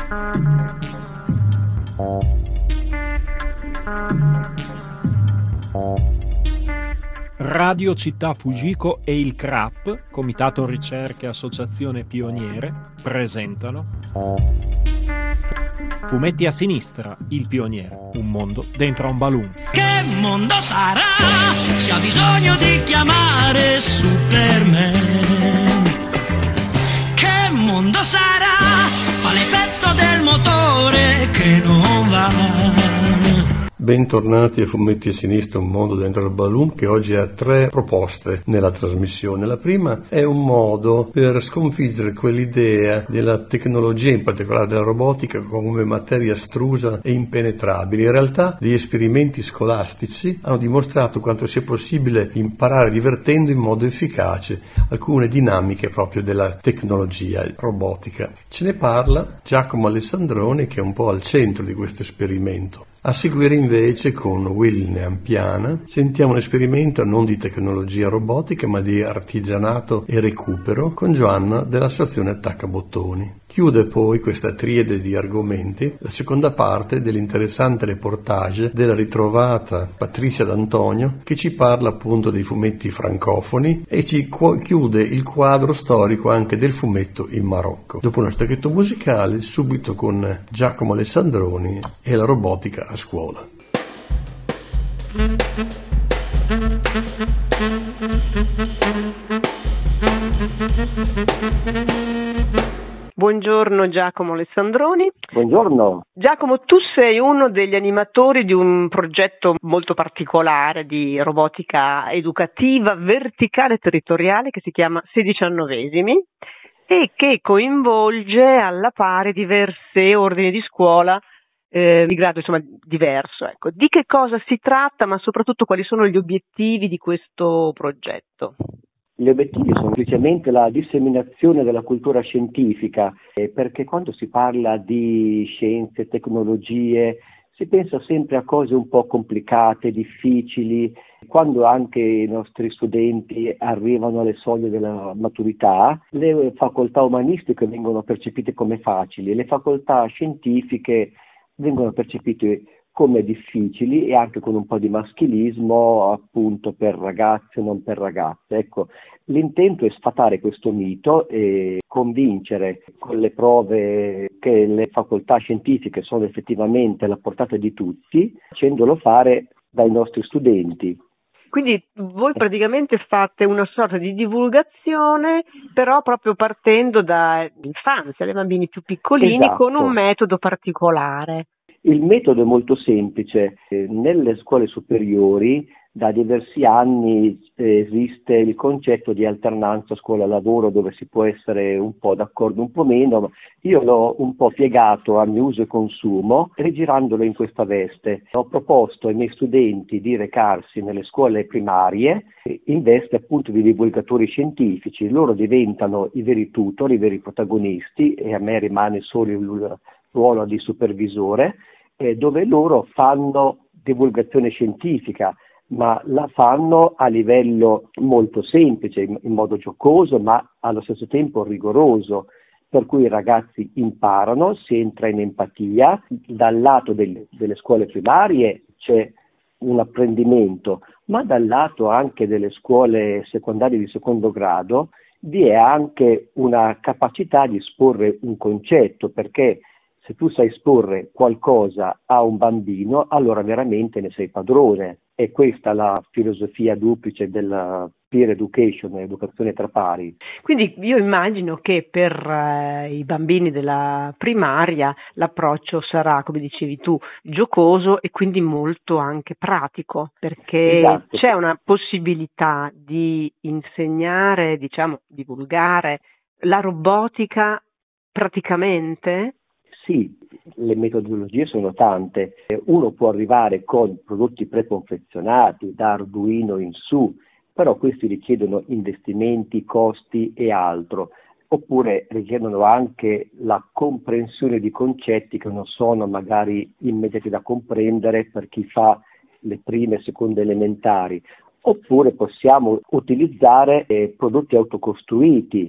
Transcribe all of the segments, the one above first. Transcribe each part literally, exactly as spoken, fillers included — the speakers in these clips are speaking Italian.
Radio Città Fujiko e il C R A P, Comitato Ricerche Associazione Pioniere, presentano Fumetti a sinistra, il pioniere, un mondo dentro un balloon. Che mondo sarà se ha bisogno di chiamare Superman? Che mondo sarà? Fa l'effetto del motore che non va. Bentornati a Fumetti a Sinistra, un mondo dentro il balloon, che oggi ha tre proposte nella trasmissione. La prima è un modo per sconfiggere quell'idea della tecnologia, in particolare della robotica, come materia astrusa e impenetrabile. In realtà gli esperimenti scolastici hanno dimostrato quanto sia possibile imparare divertendo in modo efficace alcune dinamiche proprio della tecnologia robotica. Ce ne parla Giacomo Alessandroni, che è un po' al centro di questo esperimento. A seguire invece con William Piana sentiamo un esperimento non di tecnologia robotica ma di artigianato e recupero con Giovanna dell'associazione Attaccabottoni. Chiude poi questa triade di argomenti la seconda parte dell'interessante reportage della ritrovata Patrizia D'Antonio, che ci parla appunto dei fumetti francofoni e ci cu- chiude il quadro storico anche del fumetto in Marocco. Dopo uno stacchetto musicale, subito con Giacomo Alessandroni e la robotica a scuola. Buongiorno Giacomo Alessandroni. Buongiorno. Giacomo, tu sei uno degli animatori di un progetto molto particolare di robotica educativa verticale territoriale che si chiama sei diciannovesimi e che coinvolge alla pari diverse ordini di scuola eh, di grado insomma diverso. Ecco, di che cosa si tratta, ma soprattutto quali sono gli obiettivi di questo progetto? Gli obiettivi sono semplicemente la disseminazione della cultura scientifica, eh, perché quando si parla di scienze, tecnologie, si pensa sempre a cose un po' complicate, difficili. Quando anche i nostri studenti arrivano alle soglie della maturità, le facoltà umanistiche vengono percepite come facili, le facoltà scientifiche vengono percepite come difficili e anche con un po' di maschilismo, appunto per ragazze, non per ragazze. Ecco, l'intento è sfatare questo mito e convincere con le prove che le facoltà scientifiche sono effettivamente alla portata di tutti, facendolo fare dai nostri studenti. Quindi voi praticamente fate una sorta di divulgazione, però proprio partendo dall'infanzia, dai bambini più piccolini, esatto, con un metodo particolare. Il metodo è molto semplice. Nelle scuole superiori da diversi anni esiste il concetto di alternanza scuola-lavoro, dove si può essere un po' d'accordo, un po' meno. Io l'ho un po' piegato a mio uso e consumo, rigirandolo in questa veste. Ho proposto ai miei studenti di recarsi nelle scuole primarie in veste appunto di divulgatori scientifici. Loro diventano i veri tutor, i veri protagonisti, e a me rimane solo il ruolo di supervisore, eh, dove loro fanno divulgazione scientifica, ma la fanno a livello molto semplice, in, in modo giocoso, ma allo stesso tempo rigoroso, per cui i ragazzi imparano, si entra in empatia. Dal lato del, delle scuole primarie c'è un apprendimento, ma dal lato anche delle scuole secondarie di secondo grado vi è anche una capacità di esporre un concetto, perché se tu sai esporre qualcosa a un bambino, allora veramente ne sei padrone. E questa è la filosofia duplice della peer education, educazione tra pari. Quindi io immagino che per eh, i bambini della primaria l'approccio sarà, come dicevi tu, giocoso e quindi molto anche pratico, perché esatto, c'è una possibilità di insegnare, diciamo, divulgare la robotica praticamente. Sì, le metodologie sono tante. Uno può arrivare con prodotti preconfezionati, da Arduino in su, però questi richiedono investimenti, costi e altro. Oppure richiedono anche la comprensione di concetti che non sono magari immediati da comprendere per chi fa le prime e seconde elementari. Oppure possiamo utilizzare eh, prodotti autocostruiti,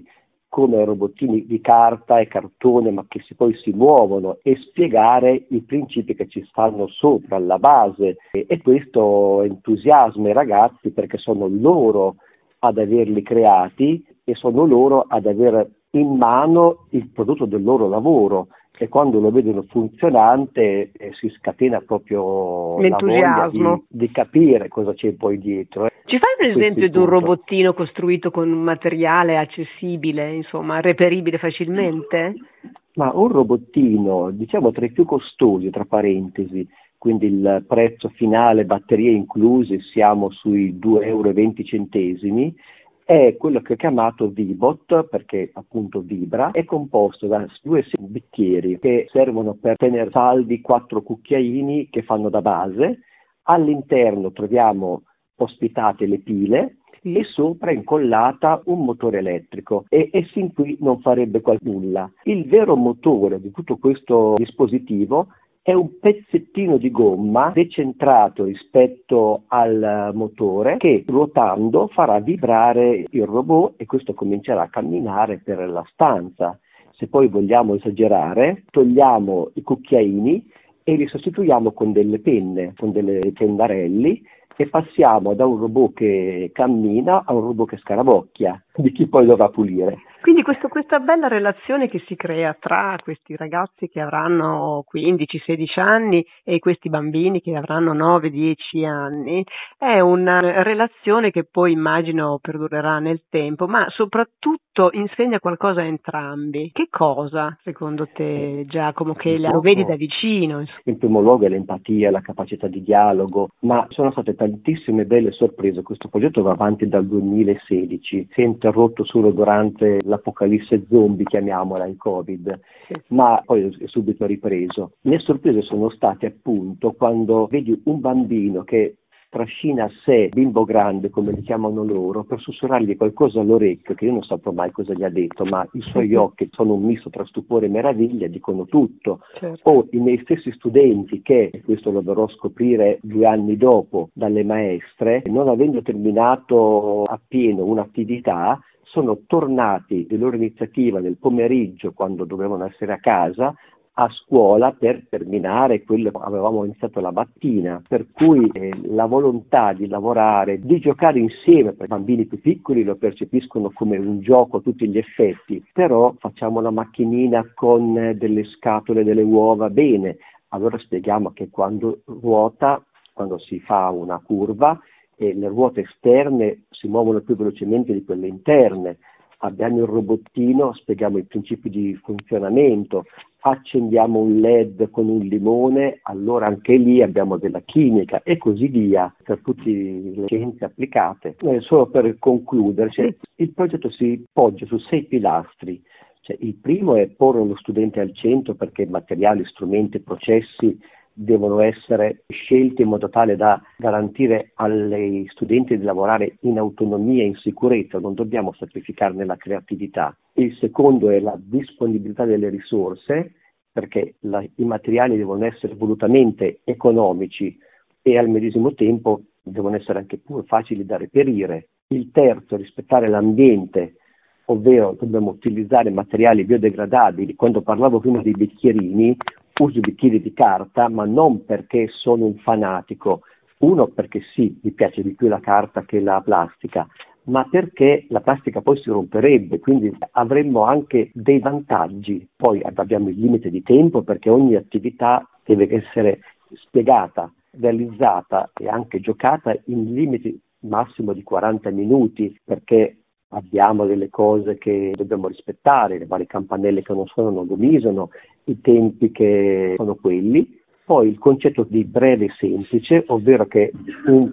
come robottini di carta e cartone, ma che si, poi si muovono, e spiegare i principi che ci stanno sopra, alla base, e, e questo entusiasma i ragazzi, perché sono loro ad averli creati e sono loro ad avere in mano il prodotto del loro lavoro, e quando lo vedono funzionante eh, si scatena proprio l'entusiasmo la voglia di, di capire cosa c'è poi dietro. Eh. Ci fai un esempio di un robottino costruito con un materiale accessibile, insomma, reperibile facilmente? Ma un robottino, diciamo tra i più costosi, tra parentesi, quindi il prezzo finale, batterie incluse, siamo sui due euro e venti centesimi, è quello che ho chiamato V-Bot, perché appunto vibra, è composto da due bicchieri che servono per tenere saldi quattro cucchiaini che fanno da base. All'interno troviamo ospitate le pile e sopra incollata un motore elettrico, e, e sin qui non farebbe quasi nulla. Il vero motore di tutto questo dispositivo è un pezzettino di gomma decentrato rispetto al motore che, ruotando, farà vibrare il robot, e questo comincerà a camminare per la stanza. Se poi vogliamo esagerare, togliamo i cucchiaini e li sostituiamo con delle penne, con delle pennarelli, e passiamo da un robot che cammina a un robot che scarabocchia, di chi poi dovrà pulire. Quindi questo, questa bella relazione che si crea tra questi ragazzi che avranno quindici sedici anni e questi bambini che avranno nove dieci anni è una relazione che poi immagino perdurerà nel tempo, ma soprattutto insegna qualcosa a entrambi. Che cosa, secondo te, Giacomo, che lo vedi da vicino? In primo luogo è l'empatia, la capacità di dialogo, ma sono state tantissime belle sorprese. Questo progetto va avanti dal duemilasedici, si è interrotto solo durante l'apocalisse zombie, chiamiamola, il Covid, sì. Ma poi è subito ripreso. Le sorprese sono state appunto quando vedi un bambino che trascina a sé bimbo grande, come li chiamano loro, per sussurrargli qualcosa all'orecchio, che io non saprò mai cosa gli ha detto, ma i suoi occhi sono un misto tra stupore e meraviglia, dicono tutto. Certo. O i miei stessi studenti che, e questo lo dovrò scoprire due anni dopo dalle maestre, non avendo terminato appieno un'attività, sono tornati di loro iniziativa nel pomeriggio, quando dovevano essere a casa, a scuola per terminare quello che avevamo iniziato la mattina, per cui eh, la volontà di lavorare, di giocare insieme, per i bambini più piccoli lo percepiscono come un gioco a tutti gli effetti, però facciamo la macchinina con eh, delle scatole, delle uova, bene, allora spieghiamo che quando ruota, quando si fa una curva, e le ruote esterne si muovono più velocemente di quelle interne. Abbiamo il robottino, spieghiamo i principi di funzionamento, accendiamo un led con un limone, allora anche lì abbiamo della chimica, e così via, per tutte le scienze applicate. Eh, solo per concludere, cioè, il progetto si poggia su sei pilastri. Cioè, il primo è porre lo studente al centro, perché materiali, strumenti, processi devono essere scelti in modo tale da garantire agli studenti di lavorare in autonomia e in sicurezza, non dobbiamo sacrificarne la creatività. Il secondo è la disponibilità delle risorse, perché la, i materiali devono essere volutamente economici e al medesimo tempo devono essere anche pure facili da reperire. Il terzo, rispettare l'ambiente, ovvero dobbiamo utilizzare materiali biodegradabili. Quando parlavo prima dei bicchierini, uso bicchieri di carta, ma non perché sono un fanatico, uno perché sì, mi piace di più la carta che la plastica, ma perché la plastica poi si romperebbe, quindi avremmo anche dei vantaggi. Poi abbiamo il limite di tempo, perché ogni attività deve essere spiegata, realizzata e anche giocata in limiti massimo di quaranta minuti, perché abbiamo delle cose che dobbiamo rispettare, le varie campanelle che non suonano non gomisano, i tempi che sono quelli. Poi il concetto di breve e semplice, ovvero che un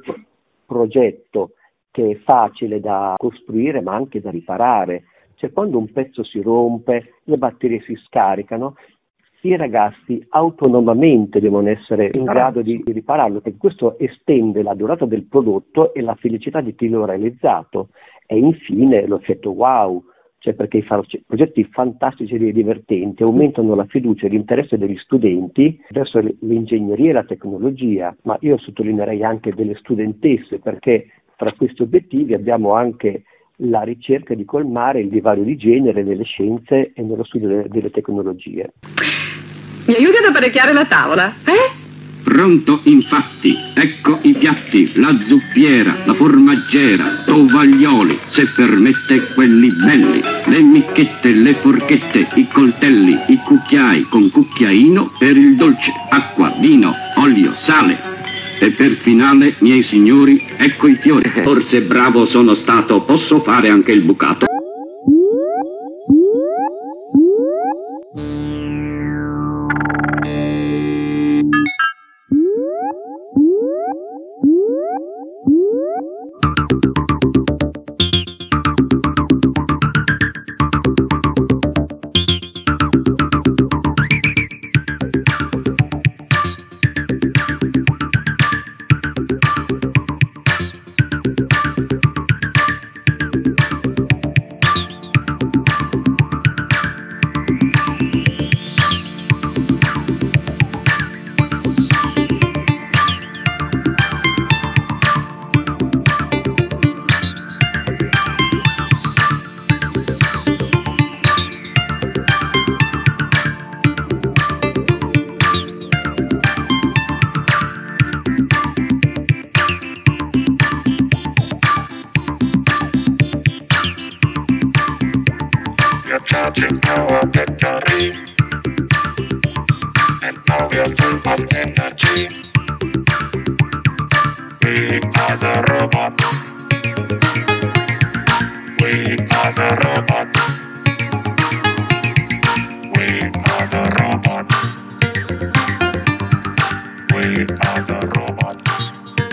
progetto che è facile da costruire ma anche da riparare. Cioè, quando un pezzo si rompe, le batterie si scaricano, i ragazzi autonomamente devono essere in grado di, di ripararlo, perché questo estende la durata del prodotto e la felicità di chi lo ha realizzato. E infine l'effetto wow, cioè perché i progetti fantastici e divertenti aumentano la fiducia e l'interesse degli studenti verso l'ingegneria e la tecnologia, ma io sottolineerei anche delle studentesse, perché tra questi obiettivi abbiamo anche la ricerca di colmare il divario di genere nelle scienze e nello studio delle, delle tecnologie. Mi aiuti ad apparecchiare la tavola, eh? Pronto, infatti, ecco i piatti, la zuppiera, la formaggera, tovaglioli, se permette quelli belli, le micchette, le forchette, i coltelli, i cucchiai con cucchiaino per il dolce, acqua, vino, olio, sale. E per finale, miei signori, ecco i fiori. Forse bravo sono stato, posso fare anche il bucato? Charging our battery, and now we are full of energy. We are the robots. We are the robots. We are the robots. We are the robots.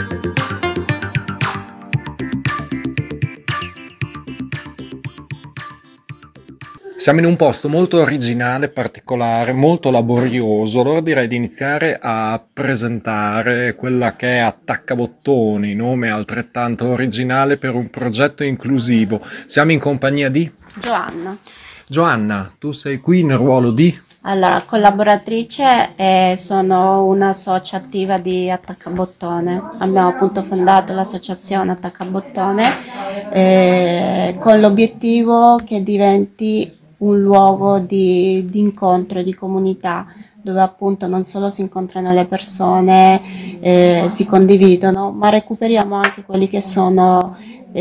Siamo in un posto molto originale, particolare, molto laborioso. Allora direi di iniziare a presentare quella che è Attaccabottoni, nome altrettanto originale per un progetto inclusivo. Siamo in compagnia di Giovanna. Giovanna, tu sei qui in ruolo di? Allora, collaboratrice e sono una socia attiva di Attaccabottone. Abbiamo appunto fondato l'associazione Attaccabottone eh, con l'obiettivo che diventi un luogo di, di incontro e di comunità, dove appunto non solo si incontrano le persone, eh, si condividono, ma recuperiamo anche quelli che sono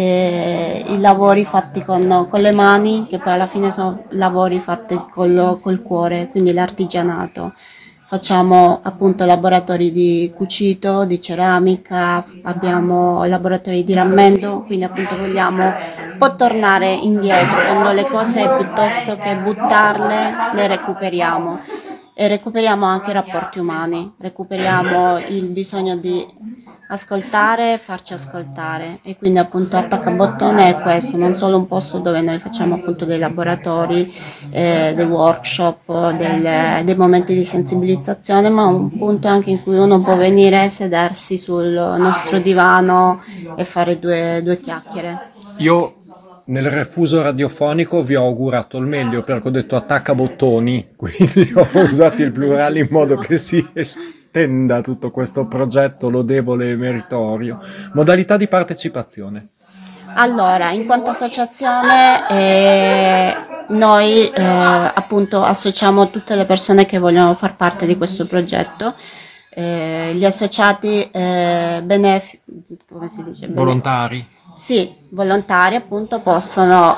eh, i lavori fatti con, con le mani, che poi alla fine sono lavori fatti col, col cuore, quindi l'artigianato. Facciamo appunto laboratori di cucito, di ceramica, abbiamo laboratori di rammendo, quindi appunto vogliamo un po' tornare indietro, quando le cose piuttosto che buttarle le recuperiamo. E recuperiamo anche i rapporti umani, recuperiamo il bisogno di ascoltare e farci ascoltare, e quindi appunto Attaccabottone è questo, non solo un posto dove noi facciamo appunto dei laboratori, eh, dei workshop, del, dei momenti di sensibilizzazione, ma un punto anche in cui uno può venire, sedersi sul nostro divano e fare due, due chiacchiere. Io nel refuso radiofonico vi ho augurato il meglio, perché ho detto attaccabottoni, quindi ho usato il plurale in modo che si estenda tutto questo progetto lodevole e meritorio. Modalità di partecipazione. Allora, in quanto associazione eh, noi eh, appunto associamo tutte le persone che vogliono far parte di questo progetto. Eh, gli associati eh, benefici, come si dice? Bene- Volontari. Sì, volontari appunto possono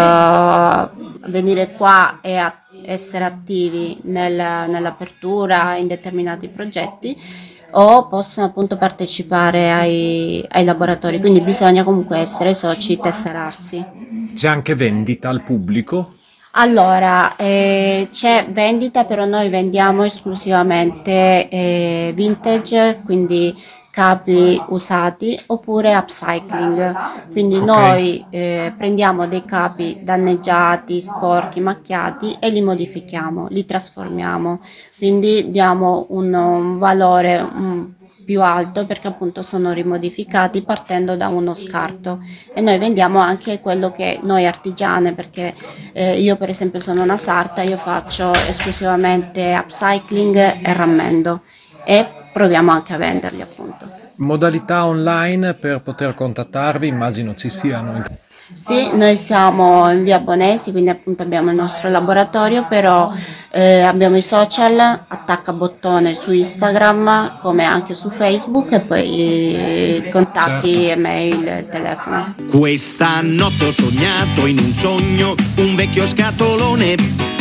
eh, venire qua e a- essere attivi nel, nell'apertura in determinati progetti, o possono appunto partecipare ai, ai laboratori, quindi bisogna comunque essere soci, tesserarsi. C'è anche vendita al pubblico? Allora, eh, c'è vendita, però noi vendiamo esclusivamente eh, vintage, quindi capi usati, oppure upcycling, quindi Ok. noi eh, prendiamo dei capi danneggiati, sporchi, macchiati e li modifichiamo, li trasformiamo, quindi diamo un, un valore um, più alto, perché appunto sono rimodificati partendo da uno scarto. E noi vendiamo anche quello che noi artigiane, perché eh, io per esempio sono una sarta, io faccio esclusivamente upcycling e rammendo, e proviamo anche a venderli appunto. Modalità online per poter contattarvi, immagino ci siano. Sì, noi siamo in via Bonesi, quindi appunto abbiamo il nostro laboratorio, però eh, abbiamo i social, Attacca Bottone su Instagram, come anche su Facebook, e poi i contatti, Certo. email, e telefono. Questa notte ho sognato in un sogno un vecchio scatolone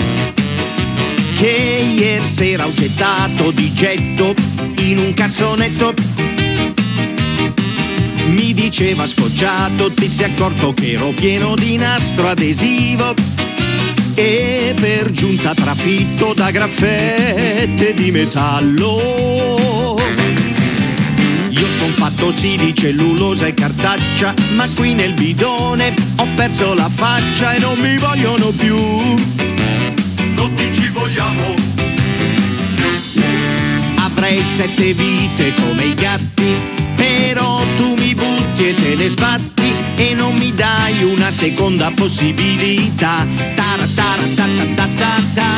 che ieri sera ho gettato di getto in un cassonetto. Mi diceva scocciato, ti sei accorto che ero pieno di nastro adesivo e per giunta trafitto da graffette di metallo. Io son fatto sì di cellulosa e cartaccia, ma qui nel bidone ho perso la faccia e non mi vogliono più. Non ti ci vogliamo più. Avrei sette vite come i gatti, però tu mi butti e te ne sbatti e non mi dai una seconda possibilità. Tara tara ta ta ta ta ta.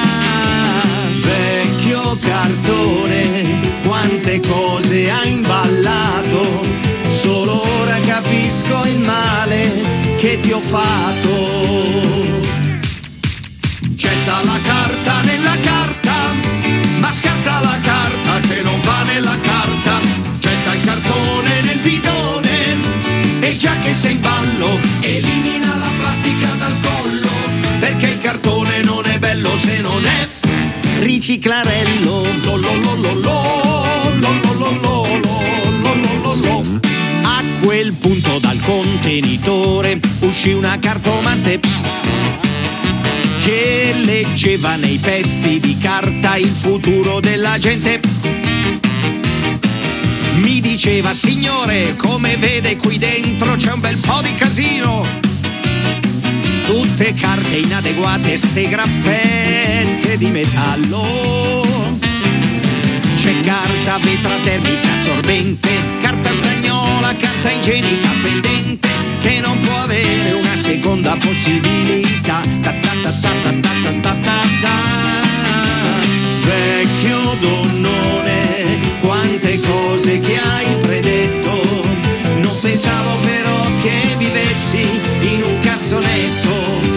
Vecchio cartone, quante cose hai imballato, solo ora capisco il male che ti ho fatto. Getta la carta nella carta, ma scarta la carta che non va nella carta. Getta il cartone nel bidone e già che sei in ballo elimina la plastica dal collo, perché il cartone non è bello se non è riciclarello. Lo lo lo lo lo lo lo lo lo lo lo lo lo. A quel punto dal contenitore uscì una cartomante che leggeva nei pezzi di carta il futuro della gente. Mi diceva: signore, come vede qui dentro c'è un bel po' di casino, tutte carte inadeguate, ste graffette di metallo. C'è carta vetra termica assorbente, carta stagnola, carta igienica fendente, che non può avere una seconda possibilità. Ta ta ta ta ta ta ta ta ta. Vecchio donnone, quante cose che hai predetto, non pensavo però che vivessi in un cassonetto.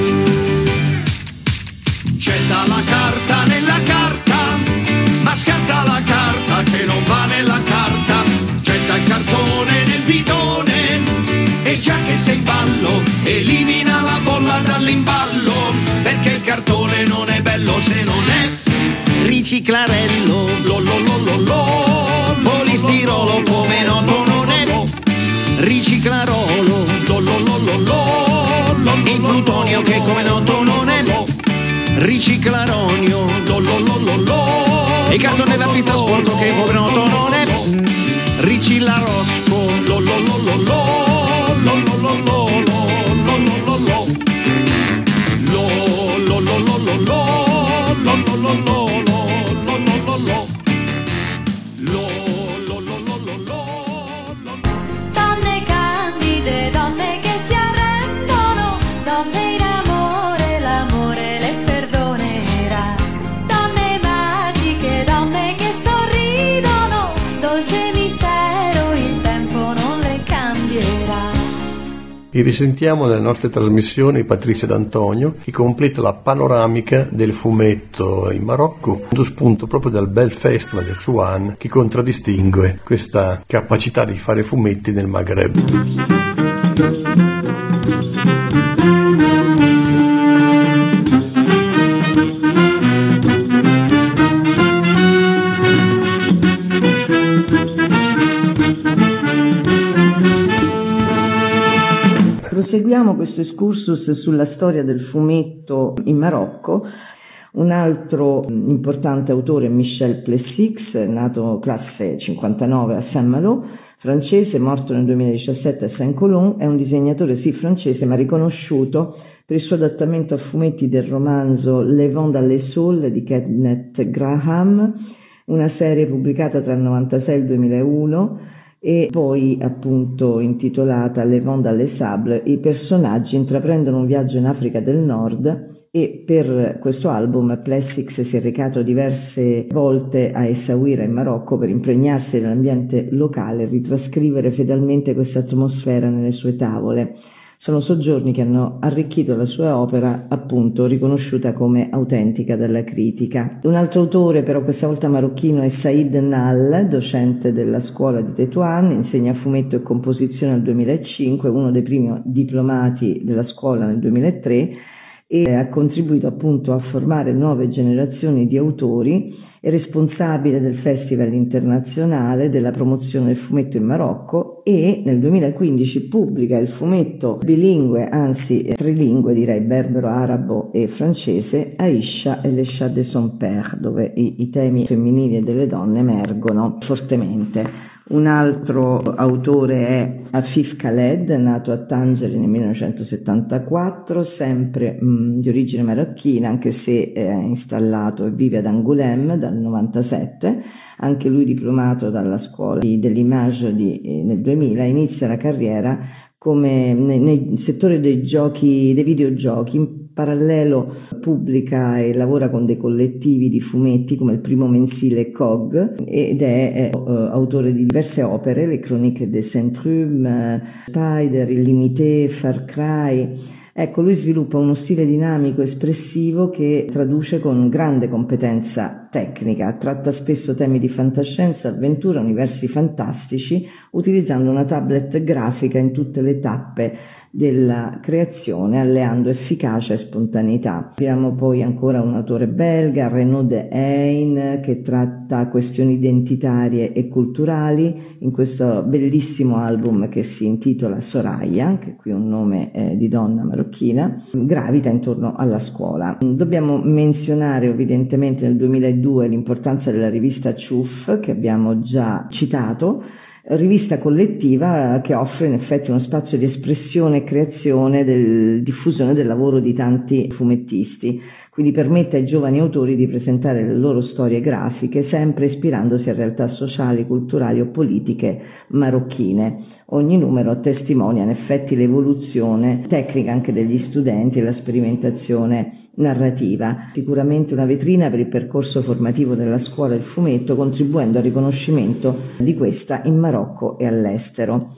Getta la carta nella carta, ma scarta la carta che non va nella carta. Getta il cartone nel bidone e già che sei in ballo elimina la bolla dall'imballo, perché il cartone non è bello se non è riciclarello. Lo lo lo lo lo. Polistirolo come noto non è riciclarolo. Lo lo lo lo lo. Il plutonio che come noto non è riciclaronio. Lo lo lo lo lo. Il cartone della pizza sporco che come noto non è riciclarosco. Lo lo lo lo lo. Lo lo lo lo lo lo lo lo. Lo lo lo lo lo lo. Lo lo lo lo lo. Donne candide, donne che si arrendono, donne in amore, l'amore le perdonerà. Donne magiche, donne che sorridono, dolce mistero, il tempo non le cambierà. E risentiamo nelle nostre trasmissioni Patrizia D'Antonio, che completa la panoramica del fumetto in Marocco, dando spunto proprio dal bel festival del Chouan che contraddistingue questa capacità di fare fumetti nel Maghreb. Proseguiamo questo excursus sulla storia del fumetto in Marocco. Un altro importante autore è Michel Plessix, nato classe cinquantanove a Saint-Malo, francese, morto nel duemiladiciassette a Saint-Colomb. È un disegnatore sì francese, ma riconosciuto per il suo adattamento a fumetti del romanzo Le Vent dans les Saules di Kenneth Graham, una serie pubblicata tra il novantasei e il duemilauno, e poi appunto intitolata Le Vent dans les Sables. I personaggi intraprendono un viaggio in Africa del Nord e per questo album Plessix si è recato diverse volte a Essaouira in Marocco per impregnarsi dell'ambiente locale e ritrascrivere fedelmente questa atmosfera nelle sue tavole. Sono soggiorni che hanno arricchito la sua opera, appunto riconosciuta come autentica dalla critica. Un altro autore, però questa volta marocchino, è Saïd Nall, docente della scuola di Tetuan, insegna fumetto e composizione nel duemilacinque, uno dei primi diplomati della scuola nel duemilatré, e ha contribuito appunto a formare nuove generazioni di autori. È responsabile del Festival internazionale della promozione del fumetto in Marocco e nel duemilaquindici pubblica il fumetto bilingue, anzi trilingue direi, berbero, arabo e francese, Aisha e le Chats de son père, dove i, i temi femminili e delle donne emergono fortemente. Un altro autore è Afif Khaled, nato a Tangeri nel millenovecentosettantaquattro, sempre mh, di origine marocchina, anche se è installato e vive ad Angoulême dal novantasette, anche lui diplomato dalla scuola di, dell'Image di, eh, nel duemila, inizia la carriera come nel, nel settore dei giochi, dei videogiochi. In parallelo pubblica e lavora con dei collettivi di fumetti come il primo mensile C O G ed è, è uh, autore di diverse opere, le Chroniques de Centrum, uh, Spider, Illimité, Far Cry. Ecco, lui sviluppa uno stile dinamico, espressivo, che traduce con grande competenza tecnica, tratta spesso temi di fantascienza, avventura, universi fantastici, utilizzando una tablet grafica in tutte le tappe della creazione, alleando efficacia e spontaneità. Abbiamo poi ancora un autore belga, Renaud de Hain, che tratta questioni identitarie e culturali in questo bellissimo album che si intitola Soraya, che qui è un nome eh, di donna marocchina, gravita intorno alla scuola. Dobbiamo menzionare evidentemente nel duemiladue l'importanza della rivista Ciuff, che abbiamo già citato, rivista collettiva che offre in effetti uno spazio di espressione e creazione, del, diffusione del lavoro di tanti fumettisti, quindi permette ai giovani autori di presentare le loro storie grafiche, sempre ispirandosi a realtà sociali, culturali o politiche marocchine. Ogni numero testimonia in effetti l'evoluzione tecnica anche degli studenti e la sperimentazione narrativa. Sicuramente una vetrina per il percorso formativo della scuola del fumetto, contribuendo al riconoscimento di questa in Marocco e all'estero.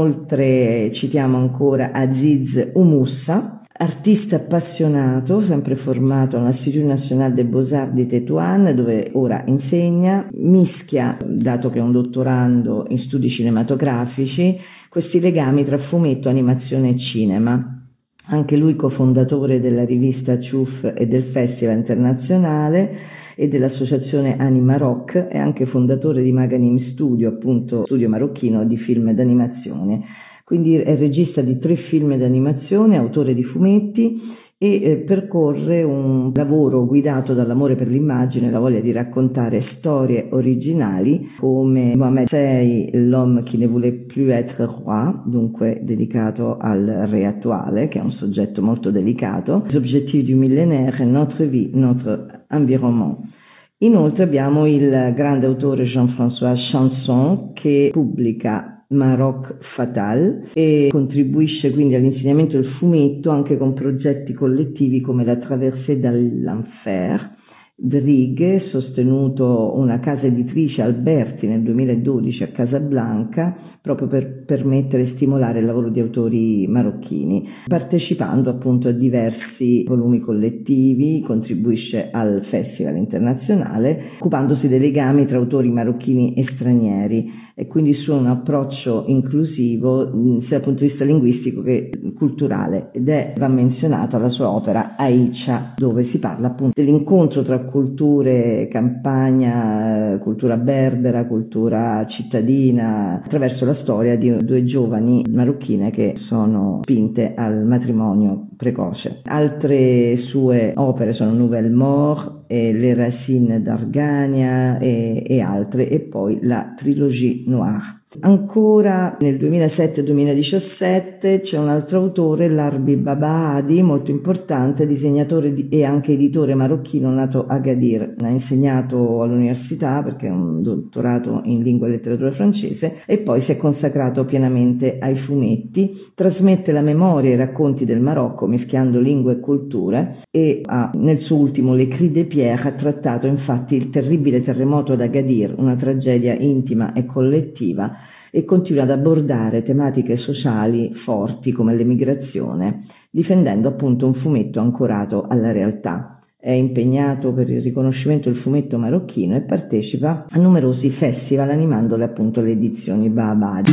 Inoltre citiamo ancora Aziz Oumoussa, artista appassionato, sempre formato all'Institut National des Beaux-Arts di Tetuan, dove ora insegna, mischia, dato che è un dottorando in studi cinematografici, questi legami tra fumetto, animazione e cinema. Anche lui cofondatore della rivista Ciuff e del Festival internazionale e dell'associazione Anima Rock, è anche fondatore di Maganim Studio, appunto studio marocchino di film d'animazione. Quindi è regista di tre film d'animazione, autore di fumetti e eh, percorre un lavoro guidato dall'amore per l'immagine e la voglia di raccontare storie originali come Mohamed sei, L'homme qui ne voulait plus être roi, dunque dedicato al re attuale, che è un soggetto molto delicato, Les objectifs du millénaire, Notre vie, notre environnement. Inoltre abbiamo il grande autore Jean-François Chanson, che pubblica Maroc Fatal e contribuisce quindi all'insegnamento del fumetto anche con progetti collettivi come la Traversée dall'Enfer. Drighe, sostenuto una casa editrice Alberti nel duemiladodici a Casablanca, proprio per permettere e stimolare il lavoro di autori marocchini. Partecipando appunto a diversi volumi collettivi, contribuisce al Festival internazionale, occupandosi dei legami tra autori marocchini e stranieri, e quindi su un approccio inclusivo sia dal punto di vista linguistico che culturale, ed è, va menzionata la sua opera Aisha, dove si parla appunto dell'incontro tra culture, campagna, cultura berbera, cultura cittadina, attraverso la storia di due giovani marocchine che sono spinte al matrimonio precoce. Altre sue opere sono Nouvelle Mort, e Les Racines d'Argania e, e altre, e poi la Trilogie Noire. Ancora nel duemilasette duemiladiciassette c'è un altro autore, Larbi Babahadi, molto importante, disegnatore di, e anche editore marocchino, nato a Agadir. Ha insegnato all'università perché è un dottorato in lingua e letteratura francese e poi si è consacrato pienamente ai fumetti. Trasmette la memoria e i racconti del Marocco mischiando lingue e culture e ha, nel suo ultimo Les Cris de Pierre, ha trattato infatti il terribile terremoto ad Agadir, una tragedia intima e collettiva e continua ad abbordare tematiche sociali forti come l'emigrazione, difendendo appunto un fumetto ancorato alla realtà. È impegnato per il riconoscimento del fumetto marocchino e partecipa a numerosi festival animandole appunto le edizioni Baabadi.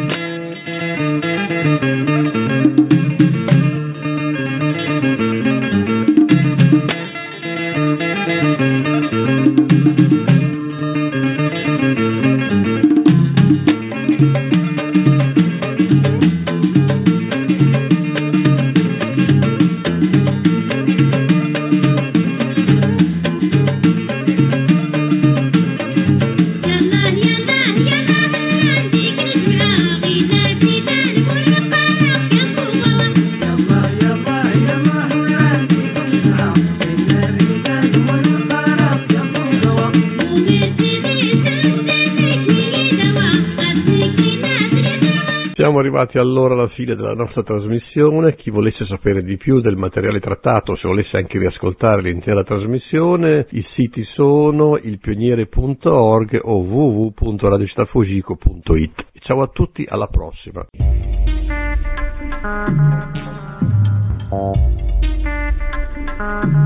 Siamo arrivati allora alla fine della nostra trasmissione. Chi volesse sapere di più del materiale trattato, se volesse anche riascoltare l'intera trasmissione, i siti sono ilpioniere punto org o w w w punto radio città fugico punto i t. Ciao a tutti, alla prossima. Thank you.